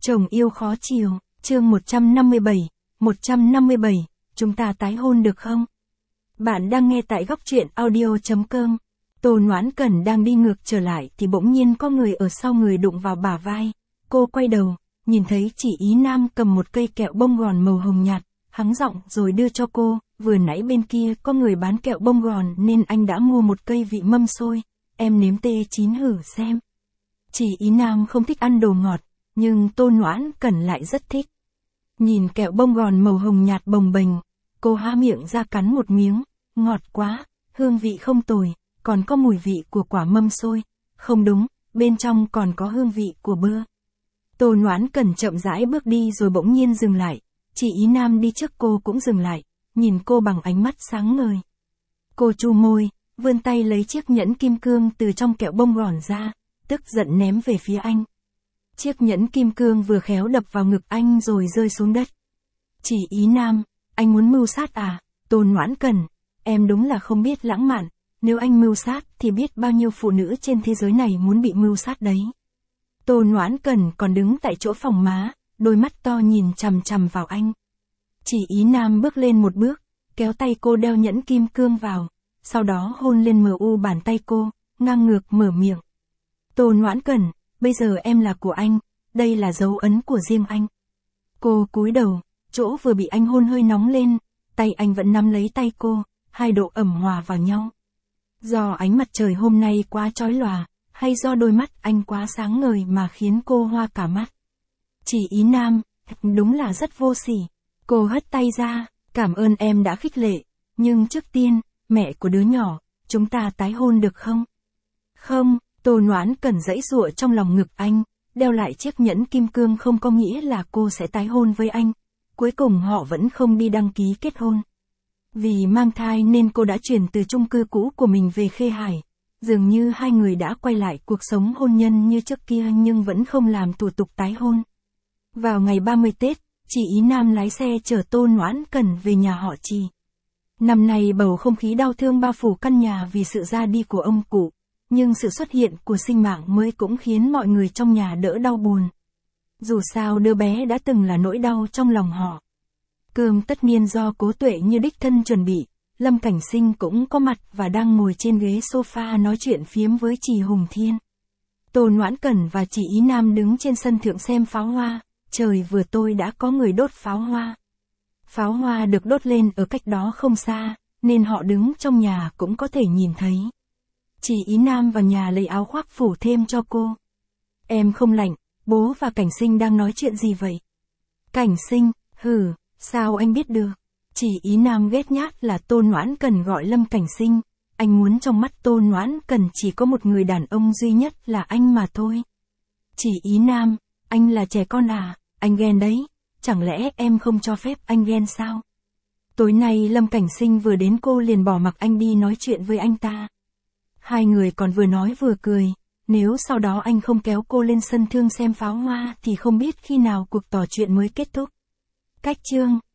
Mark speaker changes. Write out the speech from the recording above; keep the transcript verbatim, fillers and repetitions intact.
Speaker 1: Chồng yêu khó chiều, chương một trăm năm mươi bảy, một trăm năm mươi bảy, chúng ta tái hôn được không? Bạn đang nghe tại góc truyện audio chấm com. Tô Noãn Cẩn đang đi ngược trở lại thì bỗng nhiên có người ở sau người đụng vào bả vai. Cô quay đầu, nhìn thấy Chỉ Ý Nam cầm một cây kẹo bông gòn màu hồng nhạt, hắng giọng rồi đưa cho cô. Vừa nãy bên kia có người bán kẹo bông gòn nên anh đã mua một cây vị mâm xôi, em nếm tê chín hử xem. Chỉ Ý Nam không thích ăn đồ ngọt, nhưng Tô Noãn Cẩn lại rất thích. Nhìn kẹo bông gòn màu hồng nhạt bồng bềnh, cô há miệng ra cắn một miếng, ngọt quá, hương vị không tồi, còn có mùi vị của quả mâm xôi, không đúng, bên trong còn có hương vị của bơ. Tô Noãn Cẩn chậm rãi bước đi rồi bỗng nhiên dừng lại, Chỉ Ý Nam đi trước cô cũng dừng lại, nhìn cô bằng ánh mắt sáng ngời. Cô chu môi, vươn tay lấy chiếc nhẫn kim cương từ trong kẹo bông gòn ra, tức giận ném về phía anh. Chiếc nhẫn kim cương vừa khéo đập vào ngực anh rồi rơi xuống đất. Chỉ Ý Nam, anh muốn mưu sát à? Tô Noãn Cẩn, em đúng là không biết lãng mạn, nếu anh mưu sát thì biết bao nhiêu phụ nữ trên thế giới này muốn bị mưu sát đấy. Tô Noãn Cẩn còn đứng tại chỗ phòng má, đôi mắt to nhìn chằm chằm vào anh. Chỉ Ý Nam bước lên một bước, kéo tay cô đeo nhẫn kim cương vào, sau đó hôn lên mờ u bàn tay cô, ngang ngược mở miệng. Tô Noãn Cẩn, bây giờ em là của anh, đây là dấu ấn của riêng anh. Cô cúi đầu, chỗ vừa bị anh hôn hơi nóng lên, tay anh vẫn nắm lấy tay cô, hai độ ẩm hòa vào nhau. Do ánh mặt trời hôm nay quá chói lòa, hay do đôi mắt anh quá sáng ngời mà khiến cô hoa cả mắt. Chỉ Ý Nam, đúng là rất vô sỉ. Cô hất tay ra, cảm ơn em đã khích lệ, nhưng trước tiên, mẹ của đứa nhỏ, chúng ta tái hôn được không? Không, Tô Noãn Cẩn giãy giụa trong lòng ngực anh, đeo lại chiếc nhẫn kim cương không có nghĩa là cô sẽ tái hôn với anh. Cuối cùng họ vẫn không đi đăng ký kết hôn. Vì mang thai nên cô đã chuyển từ chung cư cũ của mình về Khê Hải. Dường như hai người đã quay lại cuộc sống hôn nhân như trước kia nhưng vẫn không làm thủ tục tái hôn. Vào ngày ba mươi Tết, Chỉ Ý Nam lái xe chở Tô Noãn Cẩn về nhà họ Chỉ. Năm nay bầu không khí đau thương bao phủ căn nhà vì sự ra đi của ông cụ, nhưng sự xuất hiện của sinh mạng mới cũng khiến mọi người trong nhà đỡ đau buồn. Dù sao đứa bé đã từng là nỗi đau trong lòng họ. Cơm tất niên do Cố Tuệ Như đích thân chuẩn bị, Lâm Cảnh Sinh cũng có mặt và đang ngồi trên ghế sofa nói chuyện phiếm với Trì Hùng Thiên. Tô Noãn Cẩn và Chỉ Ý Nam đứng trên sân thượng xem pháo hoa, trời vừa tối đã có người đốt pháo hoa. Pháo hoa được đốt lên ở cách đó không xa, nên họ đứng trong nhà cũng có thể nhìn thấy. Chỉ Ý Nam vào nhà lấy áo khoác phủ thêm cho cô. Em không lạnh, bố và Cảnh Sinh đang nói chuyện gì vậy? Cảnh Sinh, hừ, sao anh biết được? Chỉ Ý Nam ghét nhát là Tô Noãn Cẩn gọi Lâm Cảnh Sinh, anh muốn trong mắt Tô Noãn Cẩn chỉ có một người đàn ông duy nhất là anh mà thôi. Chỉ Ý Nam, anh là trẻ con à, anh ghen đấy, chẳng lẽ em không cho phép anh ghen sao? Tối nay Lâm Cảnh Sinh vừa đến cô liền bỏ mặc anh đi nói chuyện với anh ta. Hai người còn vừa nói vừa cười, nếu sau đó anh không kéo cô lên sân thượng xem pháo hoa thì không biết khi nào cuộc trò chuyện mới kết thúc. Cách chương